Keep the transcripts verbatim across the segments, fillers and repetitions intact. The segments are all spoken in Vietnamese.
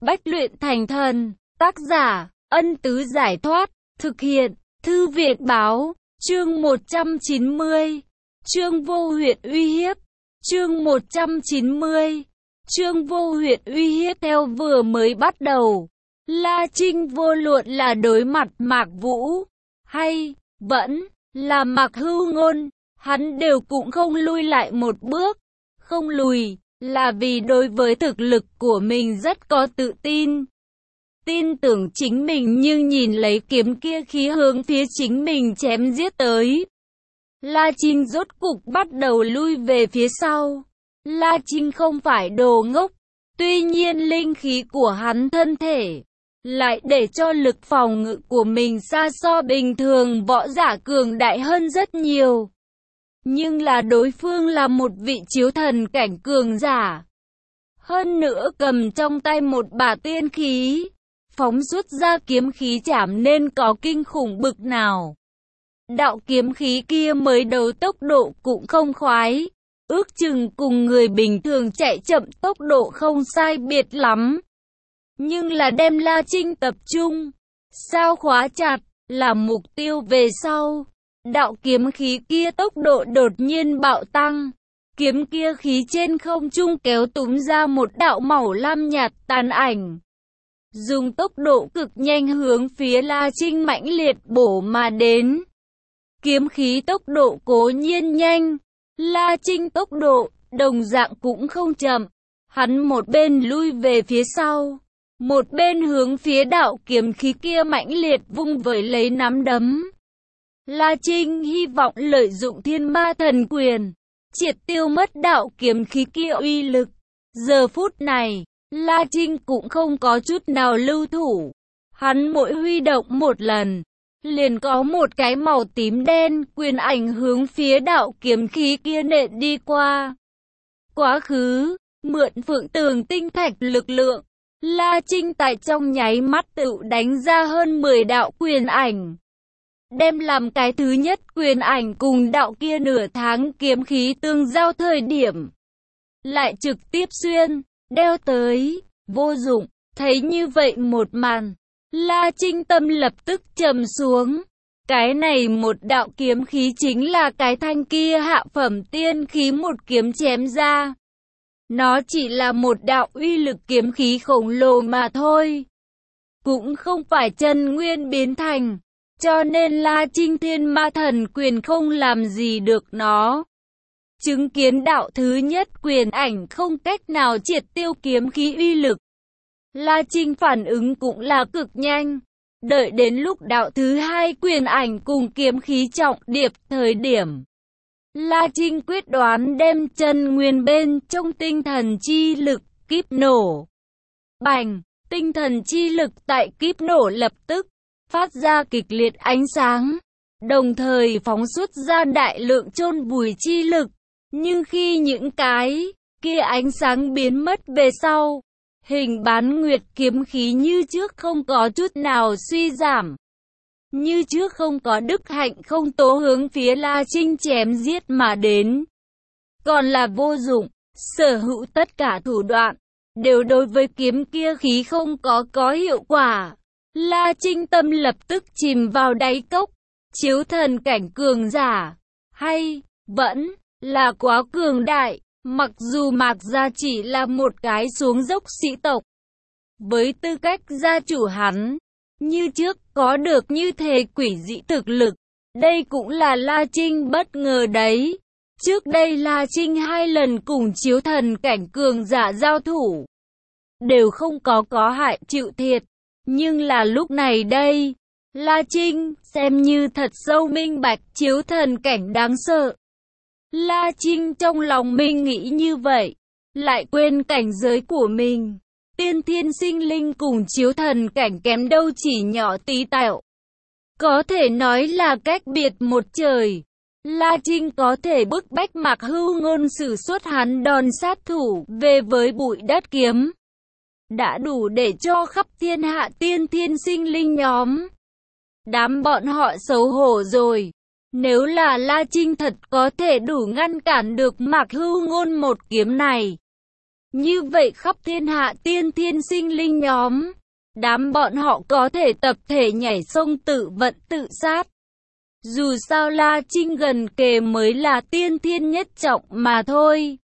bách luyện thành thần. Tác giả, Ân Tứ Giải Thoát. Thực hiện, Thư Viện Báo. Chương một trăm chín mươi. Chương vô huyện uy hiếp. Chương một trăm chín mươi. Chương vô huyện uy hiếp. Theo vừa mới bắt đầu, La Trinh vô luận là đối mặt Mạc Vũ, hay vẫn là Mạc Hưu Ngôn, hắn đều cũng không lui lại một bước. Không lùi, là vì đối với thực lực của mình rất có tự tin. Tin tưởng chính mình, nhưng nhìn lấy kiếm kia khí hướng phía chính mình chém giết tới. La Trinh rốt cục bắt đầu lui về phía sau. La Trinh không phải đồ ngốc, tuy nhiên linh khí của hắn thân thể lại để cho lực phòng ngự của mình xa so bình thường võ giả cường đại hơn rất nhiều. Nhưng là đối phương là một vị chiếu thần cảnh cường giả. Hơn nữa cầm trong tay một bả tiên khí, phóng xuất ra kiếm khí chảm nên có kinh khủng bực nào. Đạo kiếm khí kia mới đầu tốc độ cũng không khoái, ước chừng cùng người bình thường chạy chậm tốc độ không sai biệt lắm. Nhưng là đem La Trinh tập trung, sao khóa chặt, là mục tiêu về sau. Đạo kiếm khí kia tốc độ đột nhiên bạo tăng. Kiếm kia khí trên không trung kéo túm ra một đạo màu lam nhạt tàn ảnh, dùng tốc độ cực nhanh hướng phía La Trinh mãnh liệt bổ mà đến. Kiếm khí tốc độ cố nhiên nhanh, La Trinh tốc độ đồng dạng cũng không chậm. Hắn một bên lui về phía sau, một bên hướng phía đạo kiếm khí kia mãnh liệt vung vẩy lấy nắm đấm. La Trinh hy vọng lợi dụng Thiên Ma Thần Quyền, triệt tiêu mất đạo kiếm khí kia uy lực. Giờ phút này, La Trinh cũng không có chút nào lưu thủ. Hắn mỗi huy động một lần, liền có một cái màu tím đen quyền ảnh hướng phía đạo kiếm khí kia nện đi qua. Quá khứ, mượn Phượng Tường Tinh Thạch lực lượng, La Trinh tại trong nháy mắt tự đánh ra hơn mười đạo quyền ảnh. Đem làm cái thứ nhất quyền ảnh cùng đạo kia nửa tháng kiếm khí tương giao thời điểm, lại trực tiếp xuyên, đeo tới, vô dụng. Thấy như vậy một màn, La Trinh tâm lập tức trầm xuống. Cái này một đạo kiếm khí chính là cái thanh kia hạ phẩm tiên khí một kiếm chém ra. Nó chỉ là một đạo uy lực kiếm khí khổng lồ mà thôi, cũng không phải chân nguyên biến thành. Cho nên La Trinh Thiên Ma Thần Quyền không làm gì được nó. Chứng kiến đạo thứ nhất quyền ảnh không cách nào triệt tiêu kiếm khí uy lực, La Trinh phản ứng cũng là cực nhanh. Đợi đến lúc đạo thứ hai quyền ảnh cùng kiếm khí trọng điệp thời điểm, La Trinh quyết đoán đem chân nguyên bên trong tinh thần chi lực kíp nổ. Bành! Tinh thần chi lực tại kíp nổ lập tức phát ra kịch liệt ánh sáng, đồng thời phóng xuất ra đại lượng chôn vùi chi lực. Nhưng khi những cái kia ánh sáng biến mất về sau, hình bán nguyệt kiếm khí như trước không có chút nào suy giảm. Như trước không có đức hạnh không tố hướng phía La Trinh chém giết mà đến. Còn là vô dụng, sở hữu tất cả thủ đoạn, đều đối với kiếm kia khí không có có hiệu quả. La Trinh tâm lập tức chìm vào đáy cốc. Chiếu thần cảnh cường giả, hay vẫn là quá cường đại. Mặc dù Mạc gia chỉ là một cái xuống dốc sĩ tộc, với tư cách gia chủ hắn, như trước có được như thế quỷ dị thực lực, đây cũng là La Trinh bất ngờ đấy. Trước đây La Trinh hai lần cùng chiếu thần cảnh cường giả giao thủ, đều không có có hại chịu thiệt. Nhưng là lúc này đây, La Trinh xem như thật sâu minh bạch chiếu thần cảnh đáng sợ. La Trinh trong lòng mình nghĩ như vậy, lại quên cảnh giới của mình. Tiên thiên sinh linh cùng chiếu thần cảnh kém đâu chỉ nhỏ tí tẹo, có thể nói là cách biệt một trời. La Trinh có thể bức bách Mạc Hưu Ngôn sử xuất hắn đòn sát thủ về với bụi đất kiếm, đã đủ để cho khắp thiên hạ tiên thiên sinh linh nhóm đám bọn họ xấu hổ rồi. Nếu là La Trinh thật có thể đủ ngăn cản được Mạc Hưu Ngôn một kiếm này, Như vậy khắp thiên hạ tiên thiên sinh linh nhóm, đám bọn họ có thể tập thể nhảy sông tự vận tự sát. Dù sao La Trinh gần kề mới là tiên thiên nhất trọng mà thôi.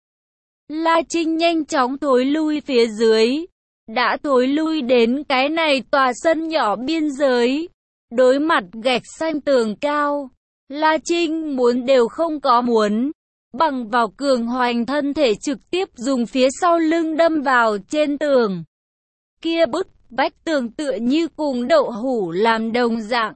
La Trinh nhanh chóng thối lui phía dưới. Đã thối lui đến cái này tòa sân nhỏ biên giới. Đối mặt gạch xanh tường cao, La Trinh muốn đều không có muốn. Bằng vào cường hoành thân thể trực tiếp dùng phía sau lưng đâm vào trên tường. Kia bức vách tường tựa như cùng đậu hũ làm đồng dạng.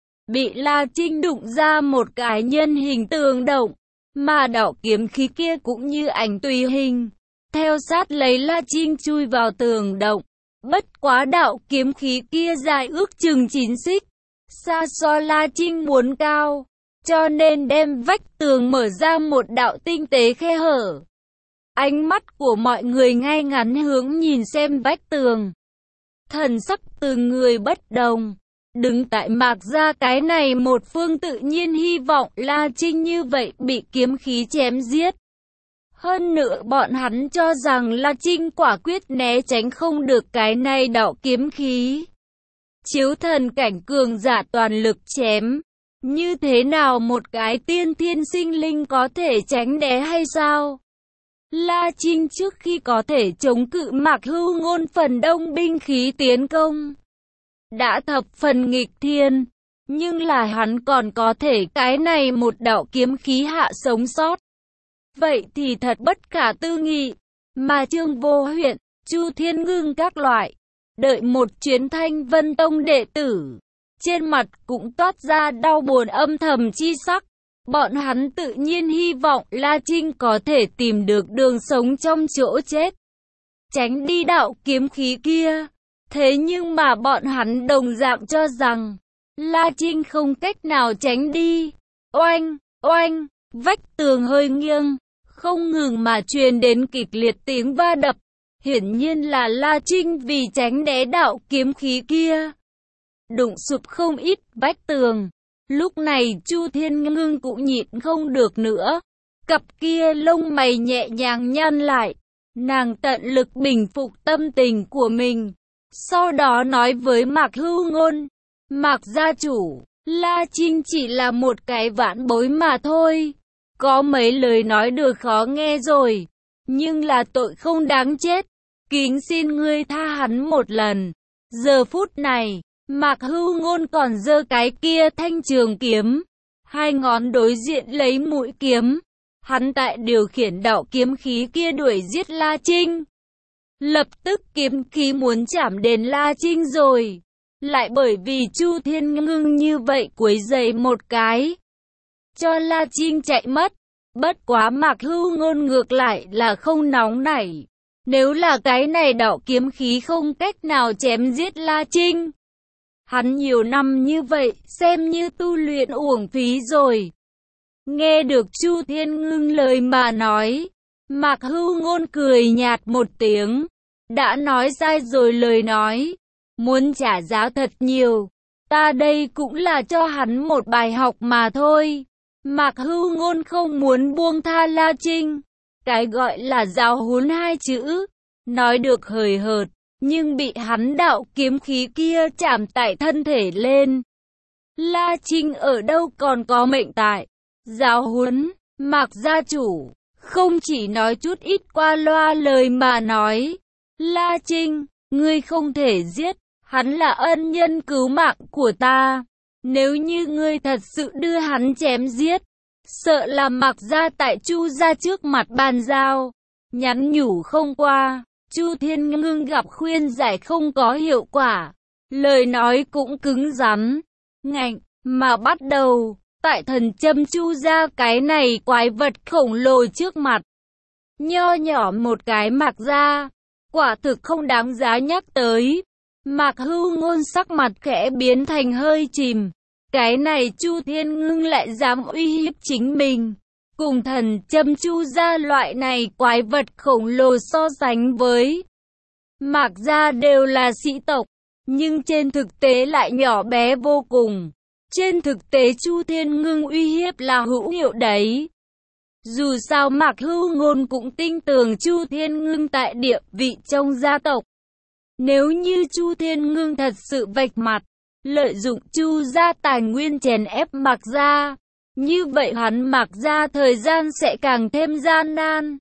Bị La Trinh đụng ra một cái nhân hình tường động, mà đạo kiếm khí kia cũng như ảnh tùy hình. Theo sát lấy La Trinh chui vào tường động. Bất quá đạo kiếm khí kia dài ước chừng chín xích. Xa so La Trinh muốn cao. Cho nên đem vách tường mở ra một đạo tinh tế khe hở. Ánh mắt của mọi người ngay ngắn hướng nhìn xem vách tường. Thần sắc từng người bất đồng. Đứng tại Mạc Gia cái này một phương tự nhiên hy vọng La Trinh như vậy bị kiếm khí chém giết. Hơn nữa bọn hắn cho rằng La Trinh quả quyết né tránh không được cái này đạo kiếm khí. Chiếu thần cảnh cường giả toàn lực chém. Như thế nào một cái tiên thiên sinh linh có thể tránh né hay sao? La Trinh trước khi có thể chống cự Mạc Hưu Ngôn phần đông binh khí tiến công, đã thập phần nghịch thiên, nhưng là hắn còn có thể cái này một đạo kiếm khí hạ sống sót. Vậy thì thật bất khả tư nghị, mà Trương Vô Huyện, Chu Thiên Ngưng các loại, đợi một chuyến Thanh Vân Tông đệ tử, trên mặt cũng toát ra đau buồn âm thầm chi sắc. Bọn hắn tự nhiên hy vọng La Trinh có thể tìm được đường sống trong chỗ chết, tránh đi đạo kiếm khí kia. Thế nhưng mà bọn hắn đồng dạng cho rằng La Trinh không cách nào tránh đi. Oanh, oanh, vách tường hơi nghiêng, không ngừng mà truyền đến kịch liệt tiếng va đập. Hiển nhiên là La Trinh vì tránh né đạo kiếm khí kia, đụng sụp không ít vách tường. Lúc này Chu Thiên Ngưng cũng nhịn không được nữa. Cặp kia lông mày nhẹ nhàng nhăn lại. Nàng tận lực bình phục tâm tình của mình. Sau đó nói với Mạc Hưu Ngôn, Mạc gia chủ, La Trinh chỉ là một cái vãn bối mà thôi. Có mấy lời nói được khó nghe rồi, nhưng là tội không đáng chết. Kính xin ngươi tha hắn một lần. Giờ phút này, Mạc Hưu Ngôn còn giơ cái kia thanh trường kiếm, hai ngón đối diện lấy mũi kiếm. Hắn tại điều khiển đạo kiếm khí kia đuổi giết La Trinh. Lập tức kiếm khí muốn chạm đến La Trinh rồi, lại bởi vì Chu Thiên Ngưng như vậy quấy rầy một cái, cho La Trinh chạy mất. Bất quá Mạc Hưu Ngôn ngược lại là không nóng nảy. Nếu là cái này đạo kiếm khí không cách nào chém giết La Trinh, hắn nhiều năm như vậy, xem như tu luyện uổng phí rồi. Nghe được Chu Thiên Ngưng lời mà nói, Mạc Hưu Ngôn cười nhạt một tiếng. Đã nói sai rồi lời nói, muốn trả giá thật nhiều. Ta đây cũng là cho hắn một bài học mà thôi. Mạc Hưu Ngôn không muốn buông tha La Trinh. Cái gọi là giáo huấn hai chữ, nói được hời hợt, nhưng bị hắn đạo kiếm khí kia chạm tại thân thể lên. La Trinh ở đâu còn có mệnh tại. Giáo huấn, Mạc gia chủ, không chỉ nói chút ít qua loa lời mà nói. La Trinh, ngươi không thể giết, hắn là ân nhân cứu mạng của ta. Nếu như ngươi thật sự đưa hắn chém giết, sợ là Mạc gia tại Chu gia trước mặt bàn giao. Nhắn nhủ không qua, Chu Thiên Ngưng gặp khuyên giải không có hiệu quả. Lời nói cũng cứng rắn, ngạnh, mà bắt đầu, tại thần châm Chu gia cái này quái vật khổng lồ trước mặt. Nho nhỏ một cái Mạc gia, quả thực không đáng giá nhắc tới. Mạc Hưu Ngôn sắc mặt khẽ biến thành hơi chìm. Cái này Chu Thiên Ngưng lại dám uy hiếp chính mình. Cùng thần châm Chu gia loại này quái vật khổng lồ so sánh với Mạc gia đều là sĩ tộc, nhưng trên thực tế lại nhỏ bé vô cùng. Trên thực tế Chu Thiên Ngưng uy hiếp là hữu hiệu đấy. Dù sao Mạc Hưu Ngôn cũng tin tưởng Chu Thiên Ngưng tại địa vị trong gia tộc. Nếu như Chu Thiên Ngưng thật sự vạch mặt, lợi dụng Chu gia tài nguyên chèn ép Mạc gia, như vậy hắn Mạc gia thời gian sẽ càng thêm gian nan.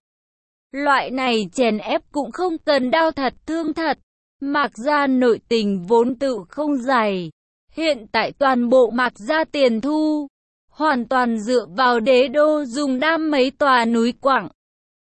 Loại này chèn ép cũng không cần đau thật thương thật. Mạc gia nội tình vốn tự không dày. Hiện tại toàn bộ Mạc gia tiền thu, hoàn toàn dựa vào đế đô dùng đam mấy tòa núi quặng.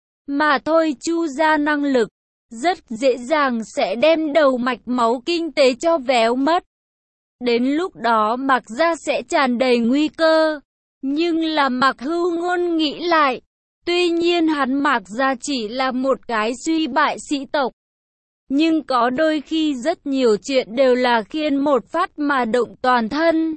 Mà thôi Chu gia năng lực, rất dễ dàng sẽ đem đầu mạch máu kinh tế cho véo mất. Đến lúc đó Mạc gia sẽ tràn đầy nguy cơ. Nhưng là Mạc Hưu Ngôn nghĩ lại, tuy nhiên hắn Mạc gia chỉ là một cái suy bại sĩ tộc. Nhưng có đôi khi rất nhiều chuyện đều là khiên một phát mà động toàn thân.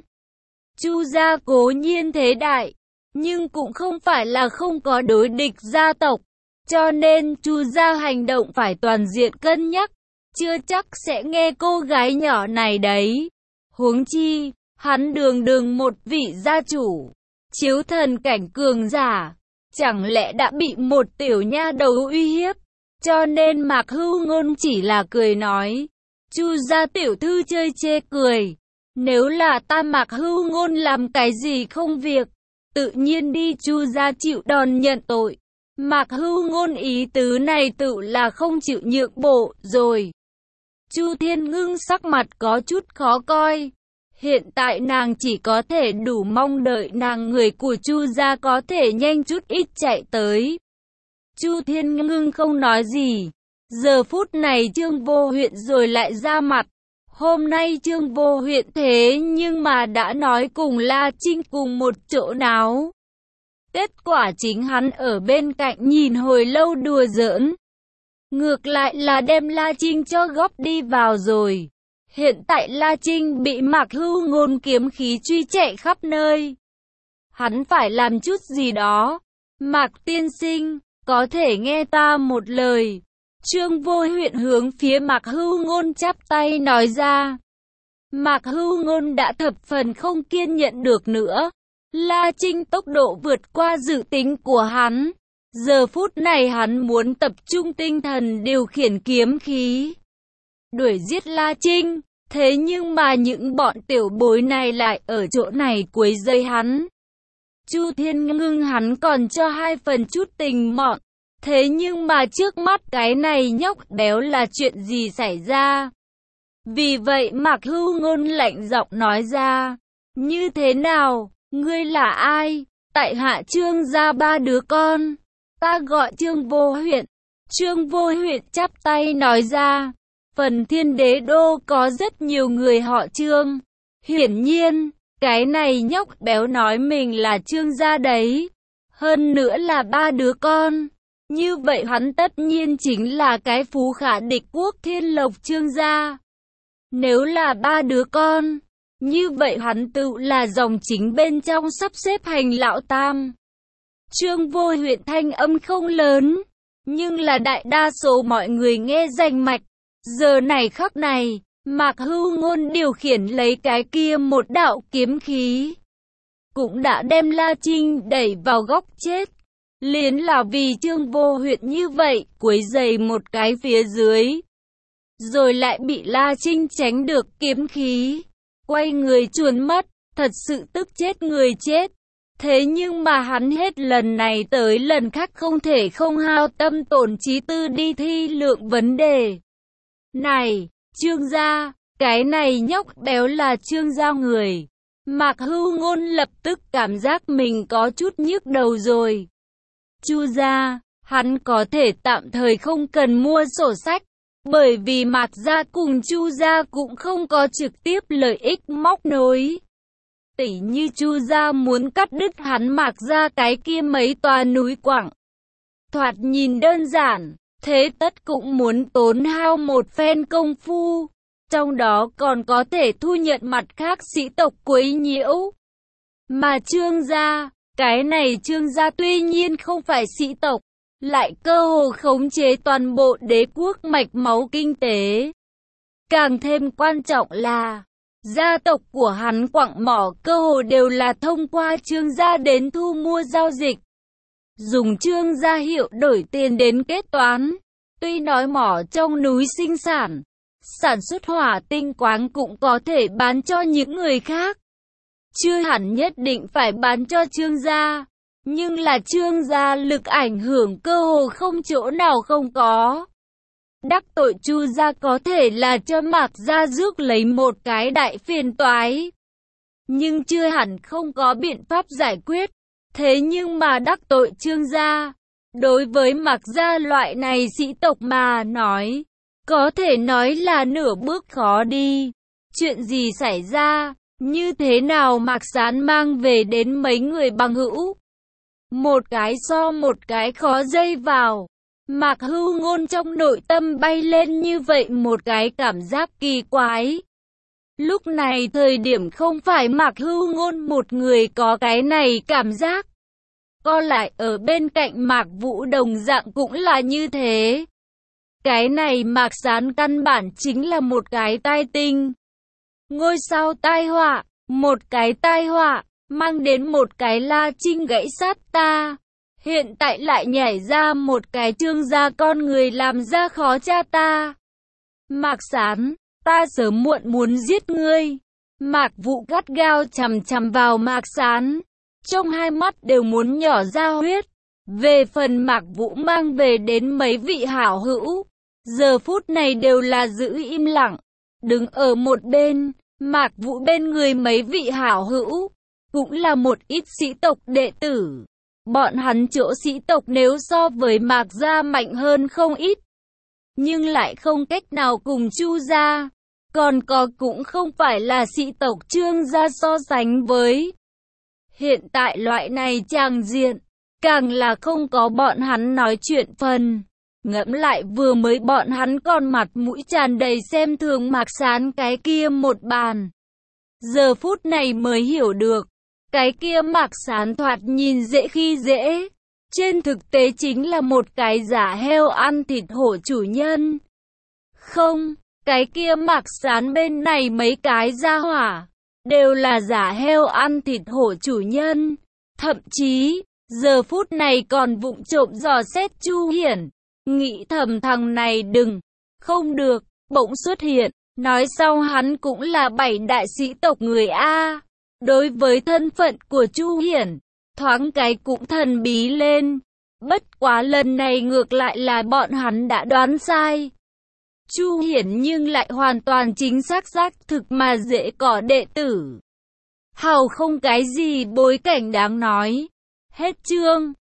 Chu gia cố nhiên thế đại, nhưng cũng không phải là không có đối địch gia tộc. Cho nên Chu gia hành động phải toàn diện cân nhắc, chưa chắc sẽ nghe cô gái nhỏ này đấy. Huống chi, hắn đường đường một vị gia chủ, chiếu thần cảnh cường giả, chẳng lẽ đã bị một tiểu nha đầu uy hiếp. Cho nên Mạc Hưu Ngôn chỉ là cười nói, Chu gia tiểu thư chơi chê cười. Nếu là ta Mạc Hưu Ngôn làm cái gì không việc, tự nhiên đi Chu gia chịu đòn nhận tội. Mạc Hưu Ngôn ý tứ này tự là không chịu nhượng bộ rồi. Chu Thiên Ngưng sắc mặt có chút khó coi. Hiện tại nàng chỉ có thể đủ mong đợi nàng người của Chu gia có thể nhanh chút ít chạy tới. Chu Thiên Ngưng không nói gì. Giờ phút này Trương Vô Huyện rồi lại ra mặt. Hôm nay Trương Vô Huyện thế nhưng mà đã nói cùng La Trinh cùng một chỗ náo. Kết quả chính hắn ở bên cạnh nhìn hồi lâu đùa giỡn. Ngược lại là đem La Trinh cho góp đi vào rồi. Hiện tại La Trinh bị Mạc Hưu Ngôn kiếm khí truy chạy khắp nơi. Hắn phải làm chút gì đó. Mạc tiên sinh, có thể nghe ta một lời. Trương Vô Huyện hướng phía Mạc Hưu Ngôn chắp tay nói ra. Mạc Hưu Ngôn đã thập phần không kiên nhẫn được nữa. La Trinh tốc độ vượt qua dự tính của hắn. Giờ phút này hắn muốn tập trung tinh thần điều khiển kiếm khí, đuổi giết La Trinh. Thế nhưng mà những bọn tiểu bối này lại ở chỗ này quấy rầy hắn. Chu Thiên Ngưng hắn còn cho hai phần chút tình mọn. Thế nhưng mà trước mắt cái này nhóc béo là chuyện gì xảy ra? Vì vậy Mạc Hưu Ngôn lạnh giọng nói ra. Như thế nào? Ngươi là ai? Tại hạ Trương gia ba đứa con. Ta gọi Trương Vô Huyện. Trương Vô Huyện chắp tay nói ra. Phần Thiên Đế Đô có rất nhiều người họ Trương. Hiển nhiên, cái này nhóc béo nói mình là Trương gia đấy. Hơn nữa là ba đứa con. Như vậy hắn tất nhiên chính là cái phú khả địch quốc Thiên Lộc Trương gia. Nếu là ba đứa con, như vậy hắn tự là dòng chính bên trong sắp xếp hành lão tam. Trương Vô Huyện thanh âm không lớn, nhưng là đại đa số mọi người nghe rành mạch. Giờ này khắc này, Mạc Hưu Ngôn điều khiển lấy cái kia một đạo kiếm khí, cũng đã đem La Trinh đẩy vào góc chết. Liền là vì Trương Vô Huyện như vậy, quấy rầy một cái phía dưới, rồi lại bị La Trinh tránh được kiếm khí, quay người chuồn mất, thật sự tức chết người chết. Thế nhưng mà hắn hết lần này tới lần khác không thể không hao tâm tổn trí tư đi thi lượng vấn đề. Này, Trương gia, cái này nhóc béo là Trương gia người. Mạc Hưu Ngôn lập tức cảm giác mình có chút nhức đầu rồi. Chu gia, hắn có thể tạm thời không cần mua sổ sách, bởi vì Mạc gia cùng Chu gia cũng không có trực tiếp lợi ích móc nối. Tỉ như Chu gia muốn cắt đứt hắn Mạc gia cái kia mấy tòa núi quặng. Thoạt nhìn đơn giản, thế tất cũng muốn tốn hao một phen công phu, trong đó còn có thể thu nhận mặt khác sĩ tộc quấy nhiễu. Mà Trương gia, cái này Trương gia tuy nhiên không phải sĩ tộc, lại cơ hồ khống chế toàn bộ đế quốc mạch máu kinh tế. Càng thêm quan trọng là, gia tộc của hắn quặng mỏ cơ hồ đều là thông qua Trương gia đến thu mua giao dịch. dùng Trương gia hiệu đổi tiền đến kết toán. Tuy nói mỏ trong núi sinh sản, sản xuất hỏa tinh quáng cũng có thể bán cho những người khác. Chưa hẳn nhất định phải bán cho Trương gia, nhưng là Trương gia lực ảnh hưởng cơ hồ không chỗ nào không có. Đắc tội Chu gia có thể là cho Mạc gia rước lấy một cái đại phiền toái, nhưng chưa hẳn không có biện pháp giải quyết. Thế nhưng mà đắc tội Trương gia, đối với Mạc gia loại này sĩ tộc mà nói, có thể nói là nửa bước khó đi. Chuyện gì xảy ra? Như thế nào Mạc Sán mang về đến mấy người bằng hữu? Một cái so một cái khó dây vào. Mạc Hưu Ngôn trong nội tâm bay lên như vậy một cái cảm giác kỳ quái. Lúc này thời điểm không phải Mạc Hưu Ngôn một người có cái này cảm giác. Co lại ở bên cạnh Mạc Vũ đồng dạng cũng là như thế. Cái này Mạc Sán căn bản chính là một cái tai tinh. Ngôi sao tai họa, một cái tai họa, mang đến một cái La Trinh gãy sát ta. Hiện tại lại nhảy ra một cái Trương gia con người làm ra khó cha ta. Mạc Sán, ta sớm muộn muốn giết ngươi. Mạc Vũ gắt gao chằm chằm vào Mạc Sán, trong hai mắt đều muốn nhỏ ra huyết. Về phần Mạc Vũ mang về đến mấy vị hảo hữu, giờ phút này đều là giữ im lặng, đứng ở một bên. Mạc Vũ bên người mấy vị hảo hữu, cũng là một ít sĩ tộc đệ tử. Bọn hắn chỗ sĩ tộc nếu so với Mạc gia mạnh hơn không ít, nhưng lại không cách nào cùng Chu gia, còn có cũng không phải là sĩ tộc Trương gia so sánh với. Hiện tại loại này tràng diện, càng là không có bọn hắn nói chuyện phần. Ngẫm lại vừa mới bọn hắn còn mặt mũi tràn đầy xem thường Mạc Sán cái kia một bàn. Giờ phút này mới hiểu được, cái kia Mạc Sán thoạt nhìn dễ khi dễ, trên thực tế chính là một cái giả heo ăn thịt hổ chủ nhân. Không, cái kia Mạc Sán bên này mấy cái gia hỏa, đều là giả heo ăn thịt hổ chủ nhân. Thậm chí, giờ phút này còn vụng trộm dò xét Chu Hiển, nghĩ thầm thằng này đừng, không được, bỗng xuất hiện. Nói sau hắn cũng là bảy đại sĩ tộc người A. Đối với thân phận của Chu Hiển, thoáng cái cũng thần bí lên. Bất quá lần này ngược lại là bọn hắn đã đoán sai. Chu Hiển nhưng lại hoàn toàn chính xác xác thực mà dễ có đệ tử. Hầu không cái gì bối cảnh đáng nói. Hết chương.